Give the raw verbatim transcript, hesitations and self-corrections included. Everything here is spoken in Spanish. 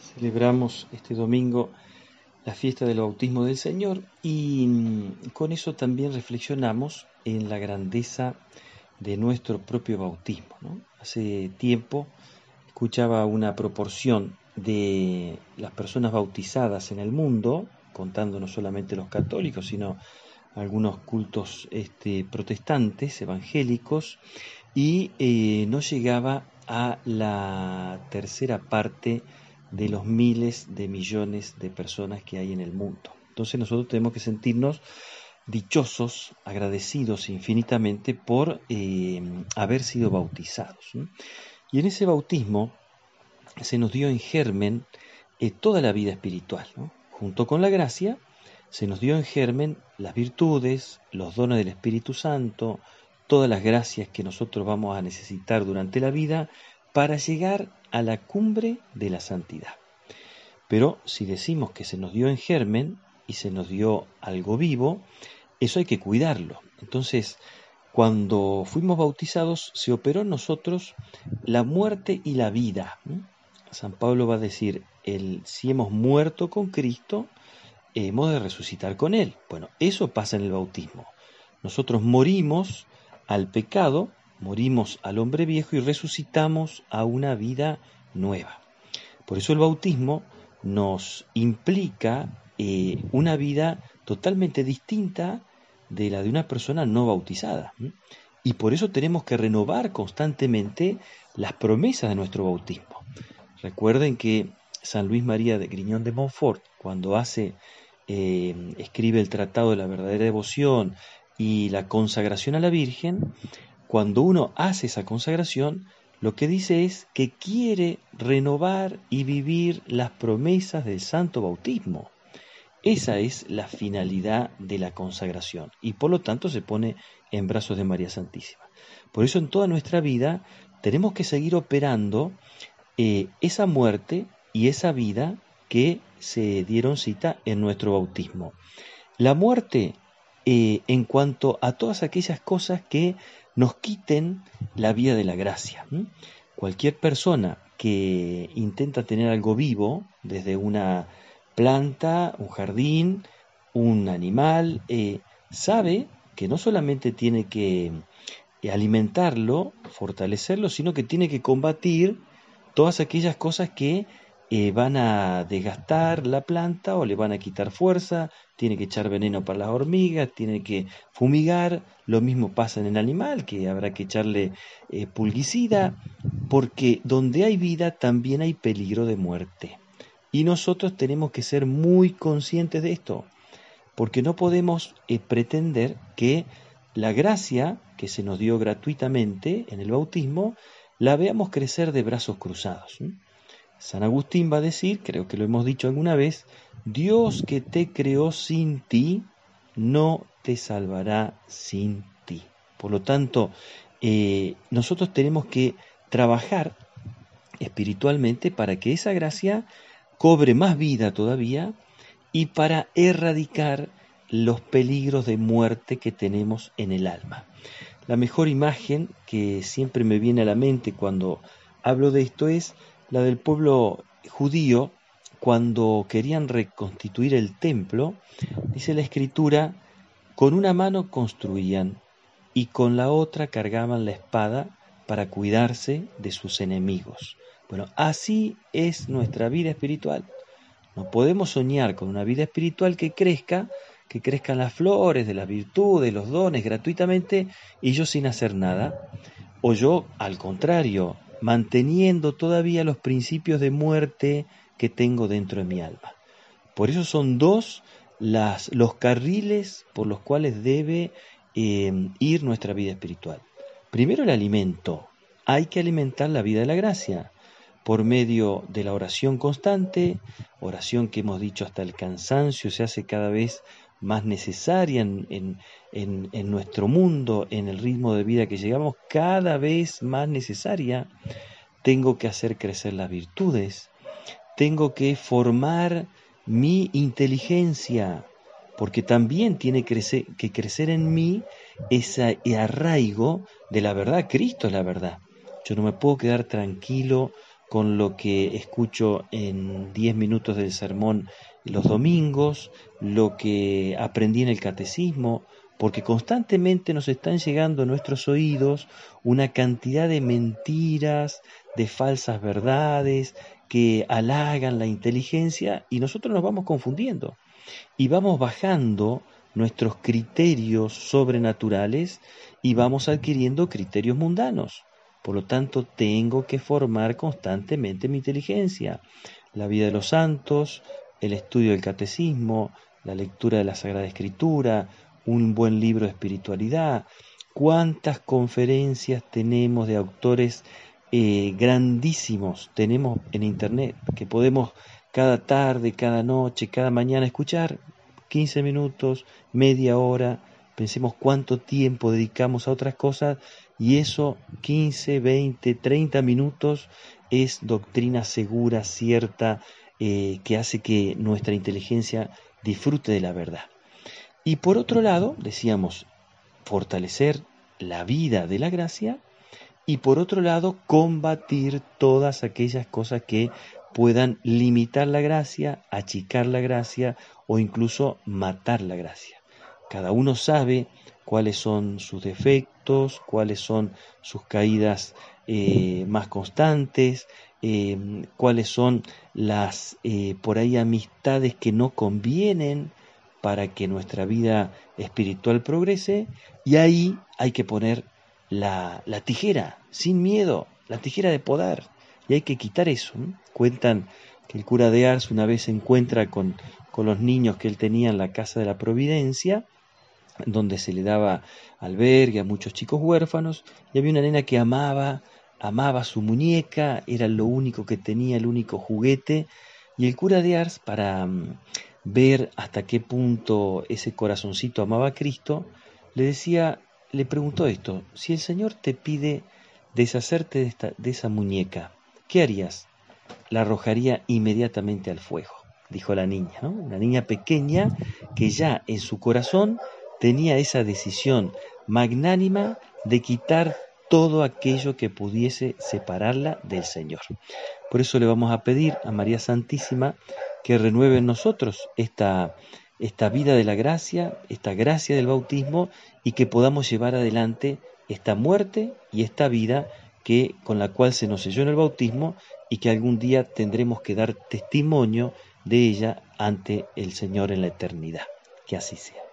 Celebramos este domingo la fiesta del bautismo del Señor y mm, con eso también reflexionamos en la grandeza de nuestro propio bautismo, ¿no? Hace tiempo escuchaba una proporción de las personas bautizadas en el mundo, contando no solamente los católicos, sino algunos cultos este, protestantes, evangélicos, y eh, no llegaba a la tercera parte de los miles de millones de personas que hay en el mundo. Entonces nosotros tenemos que sentirnos dichosos, agradecidos infinitamente por eh, haber sido bautizados, ¿no? Y en ese bautismo se nos dio en germen eh, toda la vida espiritual, ¿no? Junto con la gracia se nos dio en germen las virtudes, los dones del Espíritu Santo, todas las gracias que nosotros vamos a necesitar durante la vida para llegar a la cumbre de la santidad. Pero si decimos que se nos dio en germen y se nos dio algo vivo, eso hay que cuidarlo. Entonces, cuando fuimos bautizados, se operó en nosotros la muerte y la vida. San Pablo va a decir, el, si hemos muerto con Cristo, hemos de resucitar con Él. Bueno, eso pasa en el bautismo. Nosotros morimos al pecado, morimos al hombre viejo y resucitamos a una vida nueva. Por eso el bautismo nos implica eh, una vida totalmente distinta de la de una persona no bautizada. Y por eso tenemos que renovar constantemente las promesas de nuestro bautismo. Recuerden que San Luis María de Griñón de Montfort, cuando hace, eh, escribe el Tratado de la Verdadera Devoción y la consagración a la Virgen, cuando uno hace esa consagración, lo que dice es que quiere renovar y vivir las promesas del santo bautismo. Esa es la finalidad de la consagración y por lo tanto se pone en brazos de María Santísima. Por eso en toda nuestra vida tenemos que seguir operando eh, esa muerte y esa vida que se dieron cita en nuestro bautismo. La muerte eh, en cuanto a todas aquellas cosas que nos quiten la vida de la gracia. ¿Mm? Cualquier persona que intenta tener algo vivo, desde una planta, un jardín, un animal, eh, sabe que no solamente tiene que alimentarlo, fortalecerlo, sino que tiene que combatir todas aquellas cosas que eh, van a desgastar la planta o le van a quitar fuerza, tiene que echar veneno para las hormigas, tiene que fumigar, lo mismo pasa en el animal, que habrá que echarle eh, pulguicida, porque donde hay vida también hay peligro de muerte. Y nosotros tenemos que ser muy conscientes de esto, porque no podemos eh, pretender que la gracia que se nos dio gratuitamente en el bautismo la veamos crecer de brazos cruzados. San Agustín va a decir, creo que lo hemos dicho alguna vez, Dios que te creó sin ti, no te salvará sin ti. Por lo tanto, eh, nosotros tenemos que trabajar espiritualmente para que esa gracia cobre más vida todavía y para erradicar los peligros de muerte que tenemos en el alma. La mejor imagen que siempre me viene a la mente cuando hablo de esto es la del pueblo judío cuando querían reconstituir el templo. Dice la escritura, con una mano construían y con la otra cargaban la espada para cuidarse de sus enemigos. Bueno, así es nuestra vida espiritual. No podemos soñar con una vida espiritual que crezca, que crezcan las flores de las virtudes, los dones gratuitamente y yo sin hacer nada. O yo, al contrario, manteniendo todavía los principios de muerte que tengo dentro de mi alma. Por eso son dos las, los carriles por los cuales debe eh, ir nuestra vida espiritual. Primero el alimento. Hay que alimentar la vida de la gracia por medio de la oración constante, oración que hemos dicho hasta el cansancio, se hace cada vez más necesaria en, en, en, en nuestro mundo, en el ritmo de vida que llegamos, cada vez más necesaria. Tengo que hacer crecer las virtudes, tengo que formar mi inteligencia, porque también tiene que crecer, que crecer en mí ese arraigo de la verdad. Cristo es la verdad. Yo no me puedo quedar tranquilo con lo que escucho en diez minutos del sermón los domingos, lo que aprendí en el catecismo, porque constantemente nos están llegando a nuestros oídos una cantidad de mentiras, de falsas verdades, que halagan la inteligencia y nosotros nos vamos confundiendo y vamos bajando nuestros criterios sobrenaturales y vamos adquiriendo criterios mundanos. Por lo tanto, tengo que formar constantemente mi inteligencia. La vida de los santos, el estudio del catecismo, la lectura de la Sagrada Escritura, un buen libro de espiritualidad. ¿Cuántas conferencias tenemos de autores eh, grandísimos tenemos en internet que podemos cada tarde, cada noche, cada mañana escuchar quince minutos, media hora? Pensemos cuánto tiempo dedicamos a otras cosas y eso, quince, veinte, treinta minutos, es doctrina segura, cierta, eh, que hace que nuestra inteligencia disfrute de la verdad. Y por otro lado, decíamos, fortalecer la vida de la gracia y por otro lado, combatir todas aquellas cosas que puedan limitar la gracia, achicar la gracia o incluso matar la gracia. Cada uno sabe cuáles son sus defectos, cuáles son sus caídas eh, más constantes, eh, cuáles son las eh, por ahí amistades que no convienen para que nuestra vida espiritual progrese, y ahí hay que poner la, la tijera, sin miedo, la tijera de podar, y hay que quitar eso, ¿no? Cuentan que el cura de Ars una vez se encuentra con, con los niños que él tenía en la Casa de la Providencia, donde se le daba albergue a muchos chicos huérfanos, y había una nena que amaba, amaba su muñeca, era lo único que tenía, el único juguete, y el cura de Ars, para um, ver hasta qué punto ese corazoncito amaba a Cristo, le decía, le preguntó esto: si el Señor te pide deshacerte de, esta, de esa muñeca, ¿qué harías? La arrojaría inmediatamente al fuego, dijo la niña, ¿no? Una niña pequeña que ya en su corazón tenía esa decisión magnánima de quitar todo aquello que pudiese separarla del Señor. Por eso le vamos a pedir a María Santísima que renueve en nosotros esta, esta vida de la gracia, esta gracia del bautismo, y que podamos llevar adelante esta muerte y esta vida que, con la cual se nos selló en el bautismo y que algún día tendremos que dar testimonio de ella ante el Señor en la eternidad. Que así sea.